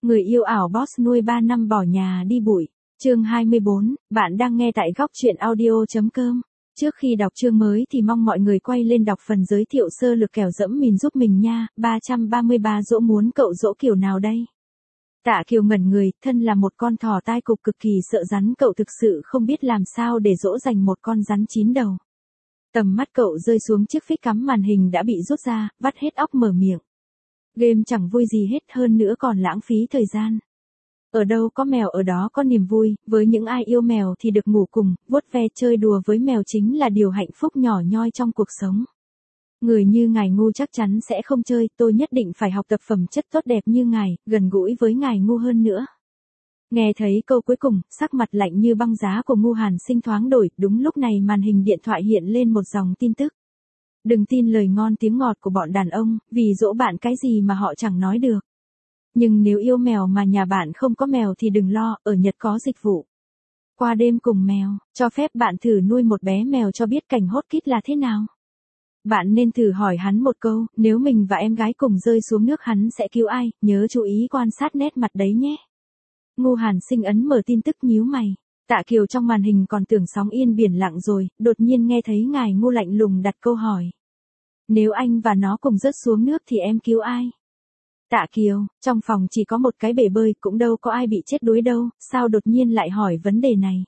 Người yêu ảo boss nuôi 3 năm bỏ nhà đi bụi. Chương 24, bạn đang nghe tại góc truyện audio.com. Trước khi đọc chương mới thì mong mọi người quay lên đọc phần giới thiệu sơ lược kẻo dẫm mình giúp mình nha. 333 dỗ muốn cậu dỗ kiểu nào đây? Tạ Kiều ngẩn người, thân là một con thỏ tai cục cực kỳ sợ rắn, cậu thực sự không biết làm sao để dỗ dành một con rắn 9 đầu. Tầm mắt cậu rơi xuống chiếc phích cắm màn hình đã bị rút ra, vắt hết óc mở miệng. Game chẳng vui gì hết, hơn nữa còn lãng phí thời gian. Ở đâu có mèo ở đó có niềm vui, với những ai yêu mèo thì được ngủ cùng, vuốt ve chơi đùa với mèo chính là điều hạnh phúc nhỏ nhoi trong cuộc sống. Người như ngài ngu chắc chắn sẽ không chơi, tôi nhất định phải học tập phẩm chất tốt đẹp như ngài, gần gũi với ngài ngu hơn nữa. Nghe thấy câu cuối cùng, sắc mặt lạnh như băng giá của Ngu Hàn Sinh thoáng đổi, đúng lúc này màn hình điện thoại hiện lên một dòng tin tức. Đừng tin lời ngon tiếng ngọt của bọn đàn ông, vì dỗ bạn cái gì mà họ chẳng nói được. Nhưng nếu yêu mèo mà nhà bạn không có mèo thì đừng lo, ở Nhật có dịch vụ qua đêm cùng mèo, cho phép bạn thử nuôi một bé mèo cho biết cảnh hot kit là thế nào. Bạn nên thử hỏi hắn một câu, nếu mình và em gái cùng rơi xuống nước hắn sẽ cứu ai, nhớ chú ý quan sát nét mặt đấy nhé. Ngu Hàn Sinh ấn mở tin tức nhíu mày. Tạ Kiều trong màn hình còn tưởng sóng yên biển lặng rồi, đột nhiên nghe thấy ngài ngu lạnh lùng đặt câu hỏi. Nếu anh và nó cùng rớt xuống nước thì em cứu ai? Tạ Kiều, trong phòng chỉ có một cái bể bơi, cũng đâu có ai bị chết đuối đâu, sao đột nhiên lại hỏi vấn đề này?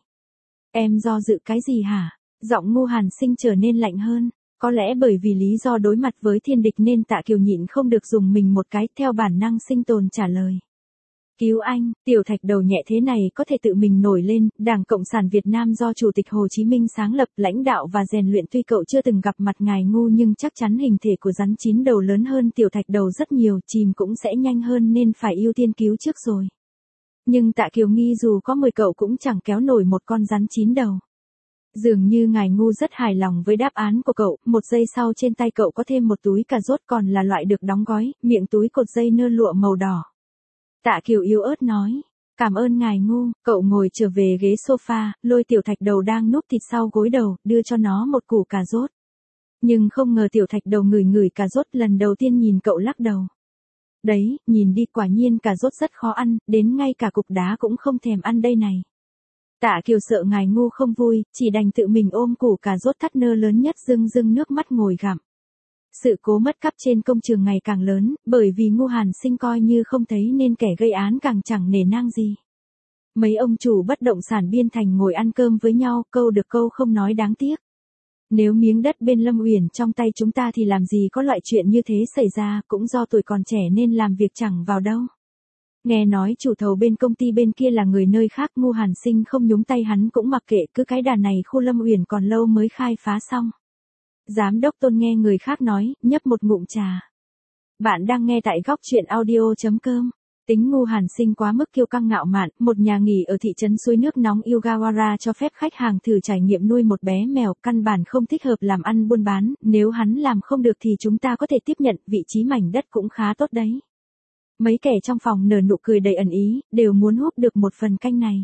Em do dự cái gì hả? Giọng Ngu Hàn Sinh trở nên lạnh hơn. Có lẽ bởi vì lý do đối mặt với thiên địch nên Tạ Kiều nhịn không được dùng mình một cái, theo bản năng sinh tồn trả lời. Cứu anh, tiểu thạch đầu nhẹ thế này có thể tự mình nổi lên, Đảng Cộng sản Việt Nam do Chủ tịch Hồ Chí Minh sáng lập, lãnh đạo và rèn luyện, tuy cậu chưa từng gặp mặt ngài ngu nhưng chắc chắn hình thể của rắn 9 đầu lớn hơn tiểu thạch đầu rất nhiều, chìm cũng sẽ nhanh hơn nên phải ưu tiên cứu trước rồi. Nhưng Tạ Kiều nghi dù có 10 cậu cũng chẳng kéo nổi một con rắn 9 đầu. Dường như ngài ngu rất hài lòng với đáp án của cậu, một giây sau trên tay cậu có thêm một túi cà rốt còn là loại được đóng gói, miệng túi cột dây nơ lụa màu đỏ. Tạ Kiều yếu ớt nói, cảm ơn ngài ngu, cậu ngồi trở về ghế sofa, lôi tiểu thạch đầu đang núp thịt sau gối đầu, đưa cho nó một củ cà rốt. Nhưng không ngờ tiểu thạch đầu ngửi ngửi cà rốt, lần đầu tiên nhìn cậu lắc đầu. Đấy, nhìn đi, quả nhiên cà rốt rất khó ăn, đến ngay cả cục đá cũng không thèm ăn đây này. Tạ Kiều sợ ngài ngu không vui, chỉ đành tự mình ôm củ cà rốt thắt nơ lớn nhất rưng rưng nước mắt ngồi gặm. Sự cố mất cắp trên công trường ngày càng lớn, bởi vì Ngu Hàn Sinh coi như không thấy nên kẻ gây án càng chẳng nể nang gì. Mấy ông chủ bất động sản Biên Thành ngồi ăn cơm với nhau, câu được câu không nói đáng tiếc. Nếu miếng đất bên Lâm Uyển trong tay chúng ta thì làm gì có loại chuyện như thế xảy ra, cũng do tuổi còn trẻ nên làm việc chẳng vào đâu. Nghe nói chủ thầu bên công ty bên kia là người nơi khác, Ngu Hàn Sinh không nhúng tay, hắn cũng mặc kệ, cứ cái đà này khu Lâm Uyển còn lâu mới khai phá xong. Giám đốc Tôn nghe người khác nói, nhấp một ngụm trà. Bạn đang nghe tại góc truyện audio.com. Tính Ngu Hàn Sinh quá mức kiêu căng ngạo mạn, một nhà nghỉ ở thị trấn suối nước nóng Yogawara cho phép khách hàng thử trải nghiệm nuôi một bé mèo, căn bản không thích hợp làm ăn buôn bán, nếu hắn làm không được thì chúng ta có thể tiếp nhận, vị trí mảnh đất cũng khá tốt đấy. Mấy kẻ trong phòng nở nụ cười đầy ẩn ý, đều muốn húp được một phần canh này.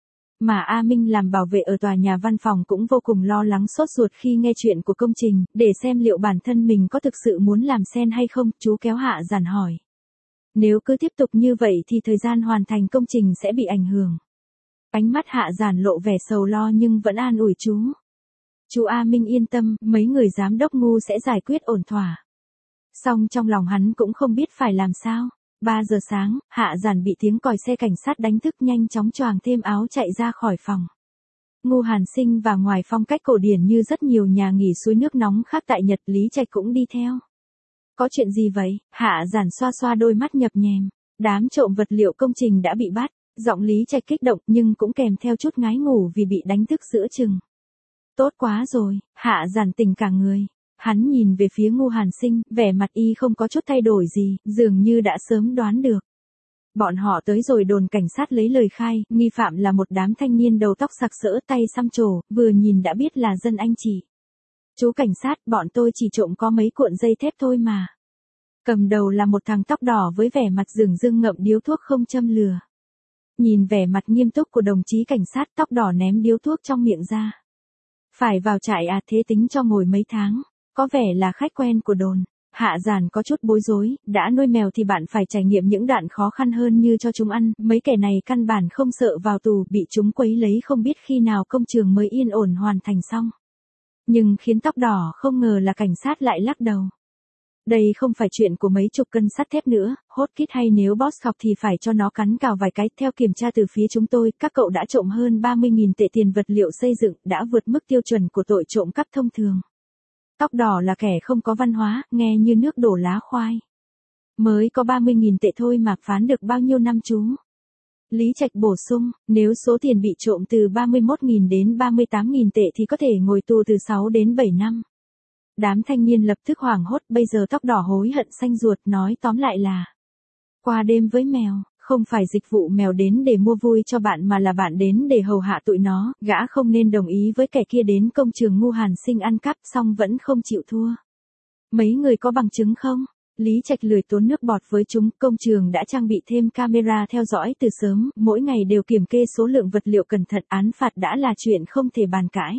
Mà A Minh làm bảo vệ ở tòa nhà văn phòng cũng vô cùng lo lắng sốt ruột khi nghe chuyện của công trình, để xem liệu bản thân mình có thực sự muốn làm sen hay không, chú kéo Hạ Giản hỏi. Nếu cứ tiếp tục như vậy thì thời gian hoàn thành công trình sẽ bị ảnh hưởng. Ánh mắt Hạ Giản lộ vẻ sầu lo nhưng vẫn an ủi chú. Chú A Minh yên tâm, mấy người giám đốc ngu sẽ giải quyết ổn thỏa. Song trong lòng hắn cũng không biết phải làm sao. 3 giờ sáng, Hạ Giản bị tiếng còi xe cảnh sát đánh thức, nhanh chóng choàng thêm áo chạy ra khỏi phòng. Ngu Hàn Sinh và ngoài phong cách cổ điển như rất nhiều nhà nghỉ suối nước nóng khác tại Nhật, Lý Trạch cũng đi theo. Có chuyện gì vậy? Hạ Giản xoa xoa đôi mắt nhập nhèm. Đám trộm vật liệu công trình đã bị bắt. Giọng Lý Trạch kích động nhưng cũng kèm theo chút ngái ngủ vì bị đánh thức giữa chừng. Tốt quá rồi, Hạ Giản tỉnh cả người. Hắn nhìn về phía Ngu Hàn Sinh, vẻ mặt y không có chút thay đổi gì, dường như đã sớm đoán được. Bọn họ tới rồi, đồn cảnh sát lấy lời khai, nghi phạm là một đám thanh niên đầu tóc sặc sỡ, tay xăm trổ, vừa nhìn đã biết là dân anh chị. Chú cảnh sát, bọn tôi chỉ trộm có mấy cuộn dây thép thôi mà. Cầm đầu là một thằng tóc đỏ với vẻ mặt dửng dưng ngậm điếu thuốc không châm lửa. Nhìn vẻ mặt nghiêm túc của đồng chí cảnh sát tóc đỏ ném điếu thuốc trong miệng ra. Phải vào trại à, thế tính cho ngồi mấy tháng. Có vẻ là khách quen của đồn. Hạ Giản có chút bối rối, đã nuôi mèo thì bạn phải trải nghiệm những đoạn khó khăn hơn như cho chúng ăn, mấy kẻ này căn bản không sợ vào tù, bị chúng quấy lấy không biết khi nào công trường mới yên ổn hoàn thành xong. Nhưng khiến tóc đỏ không ngờ là cảnh sát lại lắc đầu. Đây không phải chuyện của mấy chục cân sắt thép nữa, hốt kít hay nếu boss khóc thì phải cho nó cắn cào vài cái. Theo kiểm tra từ phía chúng tôi, các cậu đã trộm hơn 30.000 tệ tiền vật liệu xây dựng, đã vượt mức tiêu chuẩn của tội trộm cắp thông thường. Tóc đỏ là kẻ không có văn hóa, nghe như nước đổ lá khoai. Mới có 30.000 tệ thôi mà phán được bao nhiêu năm chú? Lý Trạch bổ sung, nếu số tiền bị trộm từ 31.000 đến 38.000 tệ thì có thể ngồi tù từ 6 đến 7 năm. Đám thanh niên lập tức hoảng hốt, bây giờ tóc đỏ hối hận xanh ruột, nói tóm lại là qua đêm với mèo, không phải dịch vụ mèo đến để mua vui cho bạn mà là bạn đến để hầu hạ tụi nó, gã không nên đồng ý với kẻ kia đến công trường ngu hàn sinh ăn cắp xong vẫn không chịu thua. Mấy người có bằng chứng không? Lý Trạch lười tốn nước bọt với chúng, công trường đã trang bị thêm camera theo dõi từ sớm, mỗi ngày đều kiểm kê số lượng vật liệu cẩn thận, án phạt đã là chuyện không thể bàn cãi.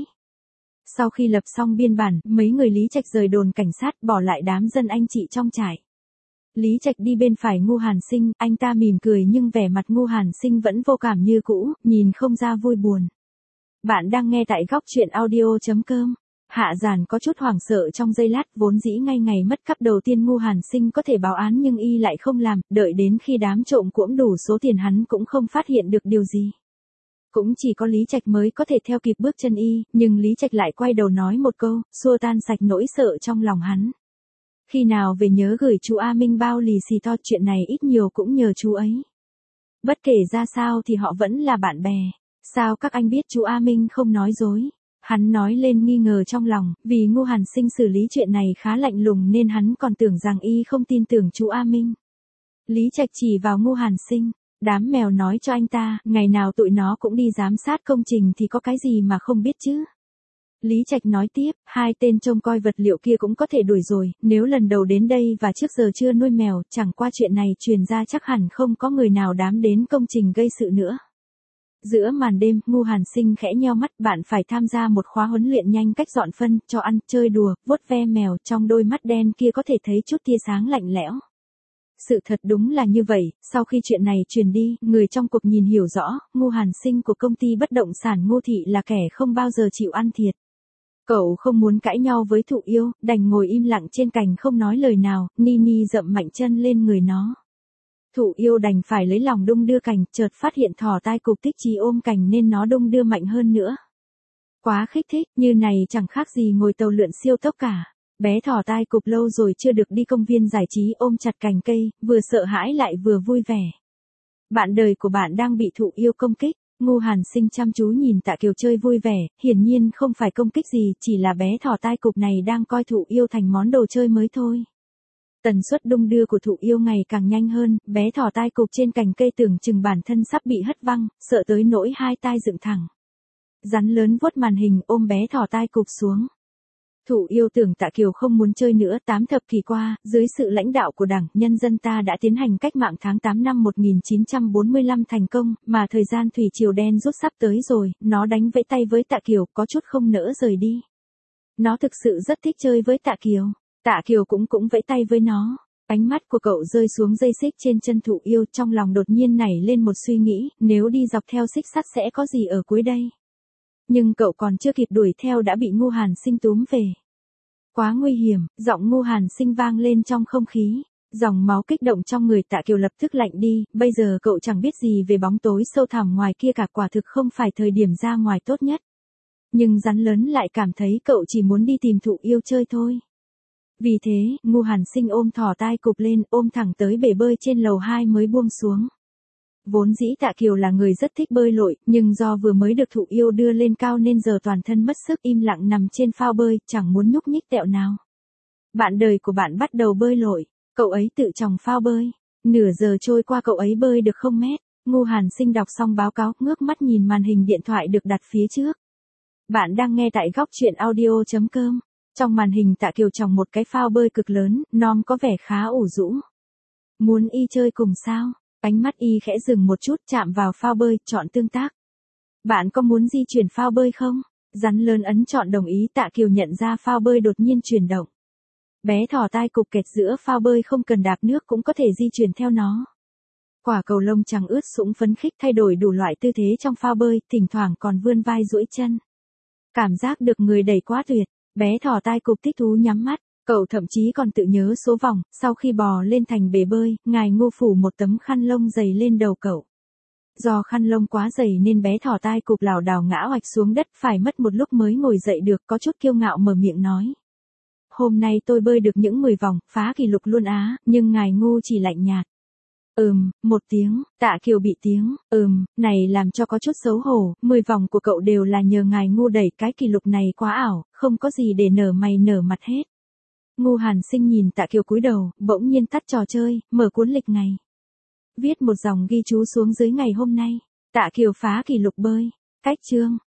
Sau khi lập xong biên bản, mấy người Lý Trạch rời đồn cảnh sát, bỏ lại đám dân anh chị trong trại. Lý Trạch đi bên phải Ngu Hàn Sinh, anh ta mỉm cười nhưng vẻ mặt Ngu Hàn Sinh vẫn vô cảm như cũ, nhìn không ra vui buồn. Bạn đang nghe tại góc truyện audio.com. Hạ Giản có chút hoảng sợ trong giây lát, vốn dĩ ngay ngày mất cắp đầu tiên Ngu Hàn Sinh có thể báo án nhưng y lại không làm, đợi đến khi đám trộm cuỗm đủ số tiền hắn cũng không phát hiện được điều gì. Cũng chỉ có Lý Trạch mới có thể theo kịp bước chân y, nhưng Lý Trạch lại quay đầu nói một câu, xua tan sạch nỗi sợ trong lòng hắn. Khi nào về nhớ gửi chú A Minh bao lì xì to, chuyện này ít nhiều cũng nhờ chú ấy. Bất kể ra sao thì họ vẫn là bạn bè. Sao các anh biết chú A Minh không nói dối? Hắn nói lên nghi ngờ trong lòng, vì Ngu Hàn Sinh xử lý chuyện này khá lạnh lùng nên hắn còn tưởng rằng y không tin tưởng chú A Minh. Lý Trạch chỉ vào Ngu Hàn Sinh. Đám mèo nói cho anh ta, ngày nào tụi nó cũng đi giám sát công trình thì có cái gì mà không biết chứ. Lý Trạch nói tiếp, hai tên trông coi vật liệu kia cũng có thể đuổi rồi, nếu lần đầu đến đây và trước giờ chưa nuôi mèo, chẳng qua chuyện này truyền ra chắc hẳn không có người nào dám đến công trình gây sự nữa. Giữa màn đêm, Ngu Hàn Sinh khẽ nheo mắt, bạn phải tham gia một khóa huấn luyện nhanh cách dọn phân, cho ăn, chơi đùa, vuốt ve mèo, trong đôi mắt đen kia có thể thấy chút tia sáng lạnh lẽo. Sự thật đúng là như vậy, sau khi chuyện này truyền đi, người trong cuộc nhìn hiểu rõ, Ngu Hàn Sinh của công ty bất động sản Ngô Thị là kẻ không bao giờ chịu ăn thiệt. Cậu không muốn cãi nhau với Thụ Yêu, đành ngồi im lặng trên cành không nói lời nào, Nini dậm mạnh chân lên người nó. Thụ Yêu đành phải lấy lòng đung đưa cành, chợt phát hiện thỏ tai cục tích chí ôm cành nên nó đung đưa mạnh hơn nữa. Quá kích thích, như này chẳng khác gì ngồi tàu lượn siêu tốc cả. Bé thỏ tai cụp lâu rồi chưa được đi công viên giải trí, ôm chặt cành cây, vừa sợ hãi lại vừa vui vẻ. Bạn đời của bạn đang bị Thụ Yêu công kích. Ngu Hàn Sinh chăm chú nhìn Tạ Kiều chơi vui vẻ, hiển nhiên không phải công kích gì, chỉ là bé thỏ tai cụp này đang coi Thụ Yêu thành món đồ chơi mới thôi. Tần suất đung đưa của Thụ Yêu ngày càng nhanh hơn, bé thỏ tai cụp trên cành cây tưởng chừng bản thân sắp bị hất văng, sợ tới nỗi hai tai dựng thẳng. Rắn lớn vuốt màn hình ôm bé thỏ tai cụp xuống. Thụ Yêu tưởng Tạ Kiều không muốn chơi nữa. 8 thập kỷ qua, dưới sự lãnh đạo của Đảng, nhân dân ta đã tiến hành cách mạng tháng 8 năm 1945 thành công, mà thời gian thủy triều đen rút sắp tới rồi, nó đánh vẫy tay với Tạ Kiều, có chút không nỡ rời đi. Nó thực sự rất thích chơi với Tạ Kiều. Tạ Kiều cũng vẫy tay với nó. Ánh mắt của cậu rơi xuống dây xích trên chân Thụ Yêu, trong lòng đột nhiên nảy lên một suy nghĩ, nếu đi dọc theo xích sắt sẽ có gì ở cuối đây. Nhưng cậu còn chưa kịp đuổi theo đã bị Ngu Hàn Sinh túm về. Quá nguy hiểm, giọng Ngu Hàn Sinh vang lên trong không khí. Dòng máu kích động trong người Tạ Kiều lập tức lạnh đi, bây giờ cậu chẳng biết gì về bóng tối sâu thẳm ngoài kia cả, quả thực không phải thời điểm ra ngoài tốt nhất. Nhưng rắn lớn lại cảm thấy cậu chỉ muốn đi tìm Thụ Yêu chơi thôi. Vì thế, Ngu Hàn Sinh ôm thỏ tai cụp lên, ôm thẳng tới bể bơi trên lầu 2 mới buông xuống. Vốn dĩ Tạ Kiều là người rất thích bơi lội, nhưng do vừa mới được Thụ Yêu đưa lên cao nên giờ toàn thân mất sức, im lặng nằm trên phao bơi, chẳng muốn nhúc nhích tẹo nào. Bạn đời của bạn bắt đầu bơi lội, cậu ấy tự chòng phao bơi. Nửa giờ trôi qua cậu ấy bơi được 0 mét. Ngu Hàn Sinh đọc xong báo cáo, ngước mắt nhìn màn hình điện thoại được đặt phía trước. Bạn đang nghe tại góc truyện audio.com. Trong màn hình Tạ Kiều chòng một cái phao bơi cực lớn, nom có vẻ khá ủ rũ. Muốn y chơi cùng sao? Ánh mắt y khẽ dừng một chút, chạm vào phao bơi, chọn tương tác. Bạn có muốn di chuyển phao bơi không? Rắn lớn ấn chọn đồng ý. Tạ Kiều nhận ra phao bơi đột nhiên chuyển động. Bé thỏ tai cụp kẹt giữa phao bơi không cần đạp nước cũng có thể di chuyển theo nó. Quả cầu lông trắng ướt sũng phấn khích thay đổi đủ loại tư thế trong phao bơi, thỉnh thoảng còn vươn vai duỗi chân. Cảm giác được người đẩy quá tuyệt, bé thỏ tai cụp thích thú nhắm mắt, cậu thậm chí còn tự nhớ số vòng, sau khi bò lên thành bể bơi, ngài Ngô phủ một tấm khăn lông dày lên đầu cậu. Do khăn lông quá dày nên bé thỏ tai cụp lảo đảo ngã oạch xuống đất, phải mất một lúc mới ngồi dậy được, có chút kiêu ngạo mở miệng nói. Hôm nay tôi bơi được những 10 vòng, phá kỷ lục luôn á, nhưng ngài Ngô chỉ lạnh nhạt. Một tiếng, Tạ Kiều bị tiếng, này làm cho có chút xấu hổ, 10 vòng của cậu đều là nhờ ngài Ngô đẩy, cái kỷ lục này quá ảo, không có gì để nở mày nở mặt hết. Ngô Hàn Sinh nhìn Tạ Kiều cúi đầu, bỗng nhiên tắt trò chơi, mở cuốn lịch ngày. Viết một dòng ghi chú xuống dưới ngày hôm nay. Tạ Kiều phá kỷ lục bơi. Cách chương.